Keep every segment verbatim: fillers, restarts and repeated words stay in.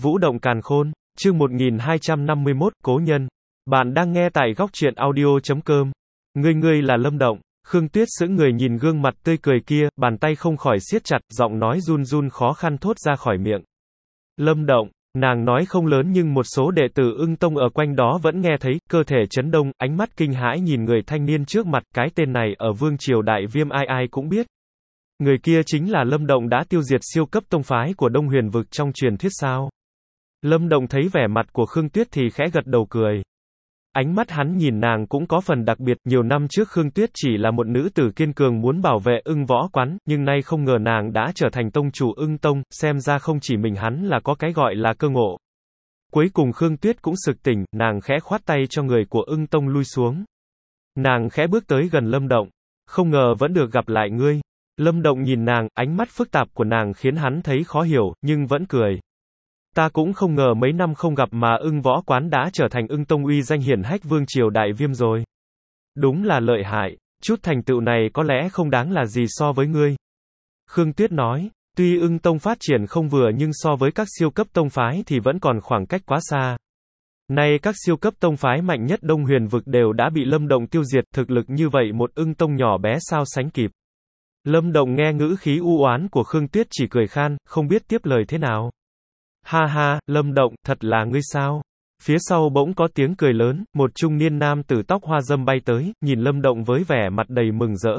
Vũ động càn khôn, chương một nghìn hai trăm năm mươi mốt, cố nhân. Bạn đang nghe tại góc truyện audio chấm com. Ngươi ngươi là Lâm Động. Khương Tuyết sững người nhìn gương mặt tươi cười kia, bàn tay không khỏi siết chặt, giọng nói run run khó khăn thốt ra khỏi miệng. Lâm Động, nàng nói không lớn nhưng một số đệ tử Ưng Tông ở quanh đó vẫn nghe thấy, cơ thể chấn động, ánh mắt kinh hãi nhìn người thanh niên trước mặt, cái tên này ở Vương Triều Đại Viêm ai ai cũng biết. Người kia chính là Lâm Động đã tiêu diệt siêu cấp tông phái của Đông Huyền vực trong truyền thuyết sao? Lâm Động thấy vẻ mặt của Khương Tuyết thì khẽ gật đầu cười. Ánh mắt hắn nhìn nàng cũng có phần đặc biệt, nhiều năm trước Khương Tuyết chỉ là một nữ tử kiên cường muốn bảo vệ Ưng Võ Quán, nhưng nay không ngờ nàng đã trở thành tông chủ Ưng Tông, xem ra không chỉ mình hắn là có cái gọi là cơ ngộ. Cuối cùng Khương Tuyết cũng sực tỉnh, nàng khẽ khoát tay cho người của Ưng Tông lui xuống. Nàng khẽ bước tới gần Lâm Động. Không ngờ vẫn được gặp lại ngươi. Lâm Động nhìn nàng, ánh mắt phức tạp của nàng khiến hắn thấy khó hiểu, nhưng vẫn cười. Ta cũng không ngờ mấy năm không gặp mà Ưng Võ Quán đã trở thành Ưng Tông uy danh hiển hách Vương Triều Đại Viêm rồi. Đúng là lợi hại, chút thành tựu này có lẽ không đáng là gì so với ngươi. Khương Tuyết nói, tuy Ưng Tông phát triển không vừa nhưng so với các siêu cấp tông phái thì vẫn còn khoảng cách quá xa. Nay các siêu cấp tông phái mạnh nhất Đông Huyền vực đều đã bị Lâm Động tiêu diệt, thực lực như vậy một Ưng Tông nhỏ bé sao sánh kịp. Lâm Động nghe ngữ khí u oán của Khương Tuyết chỉ cười khan, không biết tiếp lời thế nào. Ha ha, Lâm Động, thật là ngươi sao? Phía sau bỗng có tiếng cười lớn, một trung niên nam tử tóc hoa râm bay tới, nhìn Lâm Động với vẻ mặt đầy mừng rỡ.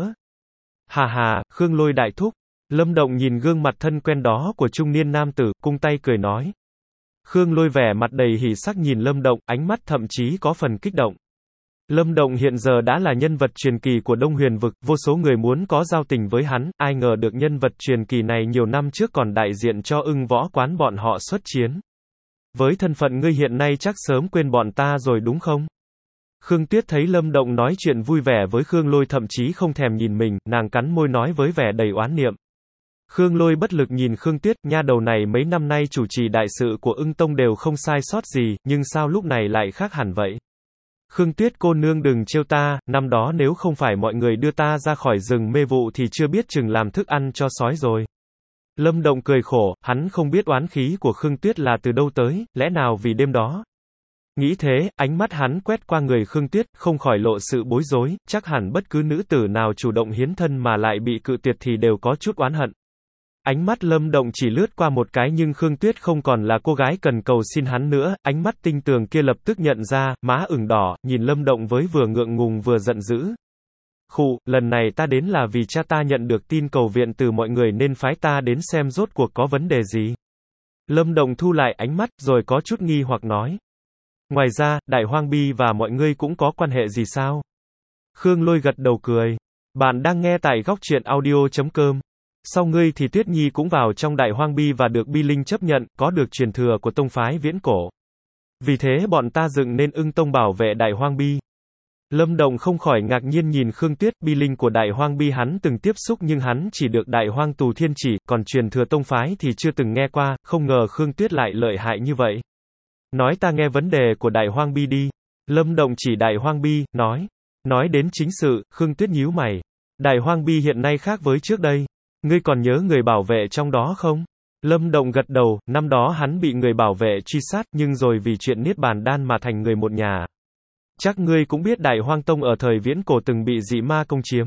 Hà hà, Khương Lôi đại thúc. Lâm Động nhìn gương mặt thân quen đó của trung niên nam tử, cung tay cười nói. Khương Lôi vẻ mặt đầy hỉ sắc nhìn Lâm Động, ánh mắt thậm chí có phần kích động. Lâm Động hiện giờ đã là nhân vật truyền kỳ của Đông Huyền vực, vô số người muốn có giao tình với hắn, ai ngờ được nhân vật truyền kỳ này nhiều năm trước còn đại diện cho Ưng Võ Quán bọn họ xuất chiến. Với thân phận ngươi hiện nay chắc sớm quên bọn ta rồi đúng không? Khương Tuyết thấy Lâm Động nói chuyện vui vẻ với Khương Lôi thậm chí không thèm nhìn mình, nàng cắn môi nói với vẻ đầy oán niệm. Khương Lôi bất lực nhìn Khương Tuyết, nha đầu này mấy năm nay chủ trì đại sự của Ưng Tông đều không sai sót gì, nhưng sao lúc này lại khác hẳn vậy? Khương Tuyết cô nương đừng trêu ta, năm đó nếu không phải mọi người đưa ta ra khỏi rừng mê vụ thì chưa biết chừng làm thức ăn cho sói rồi. Lâm Động cười khổ, hắn không biết oán khí của Khương Tuyết là từ đâu tới, lẽ nào vì đêm đó. Nghĩ thế, ánh mắt hắn quét qua người Khương Tuyết, không khỏi lộ sự bối rối, chắc hẳn bất cứ nữ tử nào chủ động hiến thân mà lại bị cự tuyệt thì đều có chút oán hận. Ánh mắt Lâm Động chỉ lướt qua một cái nhưng Khương Tuyết không còn là cô gái cần cầu xin hắn nữa, ánh mắt tinh tường kia lập tức nhận ra, má ửng đỏ, nhìn Lâm Động với vừa ngượng ngùng vừa giận dữ. Khụ, lần này ta đến là vì cha ta nhận được tin cầu viện từ mọi người nên phái ta đến xem rốt cuộc có vấn đề gì. Lâm Động thu lại ánh mắt, rồi có chút nghi hoặc nói. Ngoài ra, Đại Hoang Bi và mọi ngươi cũng có quan hệ gì sao? Khương Lôi gật đầu cười. Bạn đang nghe tại góc truyện audio chấm com. Sau ngươi thì Tuyết Nhi cũng vào trong Đại Hoang Bi và được Bi Linh chấp nhận, có được truyền thừa của tông phái viễn cổ. Vì thế bọn ta dựng nên Ưng Tông bảo vệ Đại Hoang Bi. Lâm Động không khỏi ngạc nhiên nhìn Khương Tuyết, Bi Linh của Đại Hoang Bi hắn từng tiếp xúc nhưng hắn chỉ được Đại Hoang Tù Thiên chỉ, còn truyền thừa tông phái thì chưa từng nghe qua, không ngờ Khương Tuyết lại lợi hại như vậy. Nói ta nghe vấn đề của Đại Hoang Bi đi. Lâm Động chỉ Đại Hoang Bi, nói. Nói đến chính sự, Khương Tuyết nhíu mày. Đại Hoang Bi hiện nay khác với trước đây. Ngươi còn nhớ người bảo vệ trong đó không? Lâm Động gật đầu, năm đó hắn bị người bảo vệ truy sát, nhưng rồi vì chuyện Niết Bàn Đan mà thành người một nhà. Chắc ngươi cũng biết Đại Hoang Tông ở thời viễn cổ từng bị dị ma công chiếm.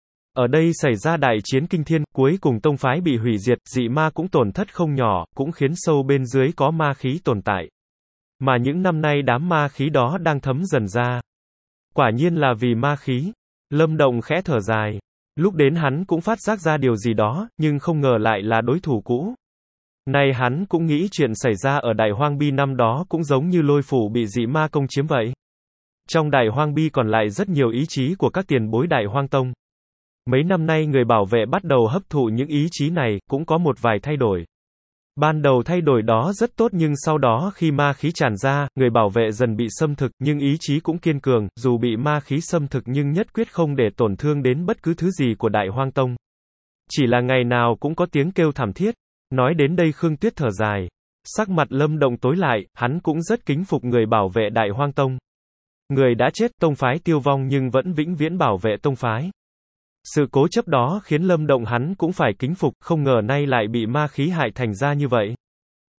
Ở đây xảy ra đại chiến kinh thiên, cuối cùng tông phái bị hủy diệt, dị ma cũng tổn thất không nhỏ, cũng khiến sâu bên dưới có ma khí tồn tại. Mà những năm nay đám ma khí đó đang thấm dần ra. Quả nhiên là vì ma khí. Lâm Động khẽ thở dài. Lúc đến hắn cũng phát giác ra điều gì đó, nhưng không ngờ lại là đối thủ cũ. Nay hắn cũng nghĩ chuyện xảy ra ở Đại Hoang Bi năm đó cũng giống như Lôi Phủ bị dị ma công chiếm vậy. Trong Đại Hoang Bi còn lại rất nhiều ý chí của các tiền bối Đại Hoang Tông. Mấy năm nay người bảo vệ bắt đầu hấp thụ những ý chí này, cũng có một vài thay đổi. Ban đầu thay đổi đó rất tốt nhưng sau đó khi ma khí tràn ra, người bảo vệ dần bị xâm thực, nhưng ý chí cũng kiên cường, dù bị ma khí xâm thực nhưng nhất quyết không để tổn thương đến bất cứ thứ gì của Đại Hoang Tông. Chỉ là ngày nào cũng có tiếng kêu thảm thiết. Nói đến đây Khương Tuyết thở dài. Sắc mặt Lâm Động tối lại, hắn cũng rất kính phục người bảo vệ Đại Hoang Tông. Người đã chết, tông phái tiêu vong nhưng vẫn vĩnh viễn bảo vệ tông phái. Sự cố chấp đó khiến Lâm Động hắn cũng phải kính phục, không ngờ nay lại bị ma khí hại thành ra như vậy.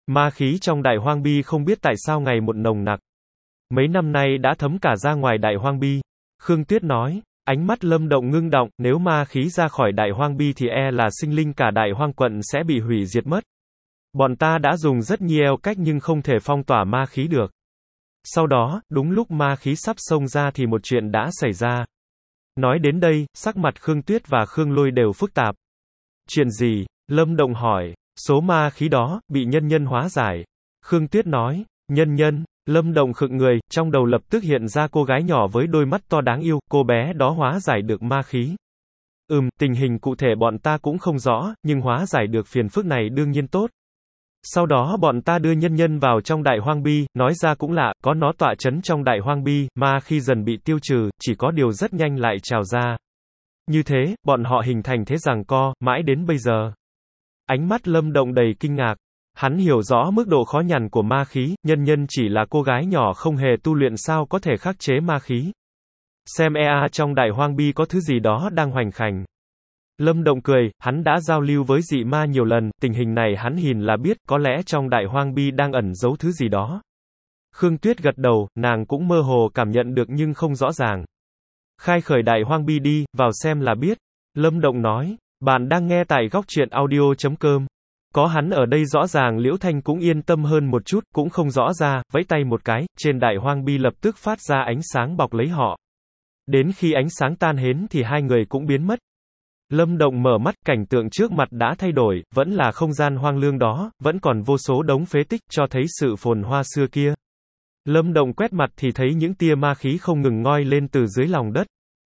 Ma khí trong Đại Hoang Bi không biết tại sao ngày một nồng nặc. Mấy năm nay đã thấm cả ra ngoài Đại Hoang Bi. Khương Tuyết nói, ánh mắt Lâm Động ngưng động, nếu ma khí ra khỏi Đại Hoang Bi thì e là sinh linh cả Đại Hoang quận sẽ bị hủy diệt mất. Bọn ta đã dùng rất nhiều cách nhưng không thể phong tỏa ma khí được. Sau đó, đúng lúc ma khí sắp xông ra thì một chuyện đã xảy ra. Nói đến đây, sắc mặt Khương Tuyết và Khương Lôi đều phức tạp. Chuyện gì? Lâm Động hỏi. Số ma khí đó, bị nhân nhân hóa giải. Khương Tuyết nói, nhân nhân. Lâm Động khựng người, trong đầu lập tức hiện ra cô gái nhỏ với đôi mắt to đáng yêu, cô bé đó hóa giải được ma khí. Ừm, tình hình cụ thể bọn ta cũng không rõ, nhưng hóa giải được phiền phức này đương nhiên tốt. Sau đó bọn ta đưa nhân nhân vào trong Đại Hoang Bi, nói ra cũng lạ, có nó tọa chấn trong Đại Hoang Bi, ma khi dần bị tiêu trừ, chỉ có điều rất nhanh lại trào ra. Như thế, bọn họ hình thành thế giằng co, mãi đến bây giờ. Ánh mắt Lâm Động đầy kinh ngạc. Hắn hiểu rõ mức độ khó nhằn của ma khí, nhân nhân chỉ là cô gái nhỏ không hề tu luyện sao có thể khắc chế ma khí. Xem e a trong Đại Hoang Bi có thứ gì đó đang hoành hành. Lâm Động cười, hắn đã giao lưu với dị ma nhiều lần, tình hình này hắn nhìn là biết, có lẽ trong Đại Hoang Bi đang ẩn giấu thứ gì đó. Khương Tuyết gật đầu, nàng cũng mơ hồ cảm nhận được nhưng không rõ ràng. Khai khởi Đại Hoang Bi đi, vào xem là biết. Lâm Động nói, bạn đang nghe tại góc truyện audio chấm com. Có hắn ở đây rõ ràng Liễu Thanh cũng yên tâm hơn một chút, cũng không rõ ra, vẫy tay một cái, trên Đại Hoang Bi lập tức phát ra ánh sáng bọc lấy họ. Đến khi ánh sáng tan hến thì hai người cũng biến mất. Lâm Động mở mắt, cảnh tượng trước mặt đã thay đổi, vẫn là không gian hoang lương đó, vẫn còn vô số đống phế tích, cho thấy sự phồn hoa xưa kia. Lâm Động quét mặt thì thấy những tia ma khí không ngừng ngoi lên từ dưới lòng đất.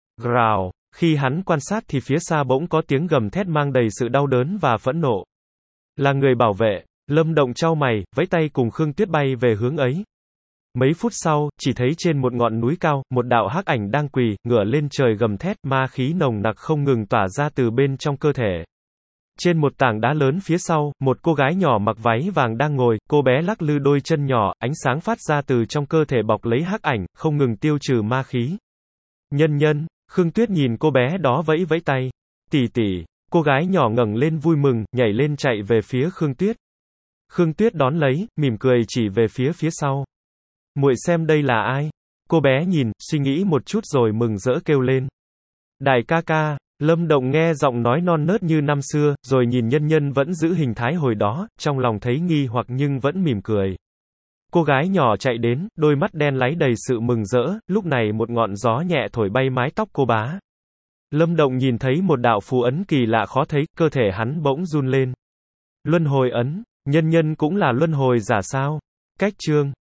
Gào, khi hắn quan sát thì phía xa bỗng có tiếng gầm thét mang đầy sự đau đớn và phẫn nộ. Là người bảo vệ. Lâm Động chau mày, vẫy tay cùng Khương Tuyết bay về hướng ấy. Mấy phút sau, chỉ thấy trên một ngọn núi cao, một đạo hắc ảnh đang quỳ, ngửa lên trời gầm thét, ma khí nồng nặc không ngừng tỏa ra từ bên trong cơ thể. Trên một tảng đá lớn phía sau, một cô gái nhỏ mặc váy vàng đang ngồi, cô bé lắc lư đôi chân nhỏ, ánh sáng phát ra từ trong cơ thể bọc lấy hắc ảnh, không ngừng tiêu trừ ma khí. Nhân nhân, Khương Tuyết nhìn cô bé đó vẫy vẫy tay. Tỷ tỷ. Cô gái nhỏ ngẩng lên vui mừng, nhảy lên chạy về phía Khương Tuyết. Khương Tuyết đón lấy, mỉm cười chỉ về phía phía sau. Muội xem đây là ai? Cô bé nhìn, suy nghĩ một chút rồi mừng rỡ kêu lên. Đại ca ca. Lâm Động nghe giọng nói non nớt như năm xưa, rồi nhìn nhân nhân vẫn giữ hình thái hồi đó, trong lòng thấy nghi hoặc nhưng vẫn mỉm cười. Cô gái nhỏ chạy đến, đôi mắt đen láy đầy sự mừng rỡ, lúc này một ngọn gió nhẹ thổi bay mái tóc cô bá. Lâm Động nhìn thấy một đạo phù ấn kỳ lạ khó thấy, cơ thể hắn bỗng run lên. Luân hồi ấn, nhân nhân cũng là luân hồi giả sao? Cách chương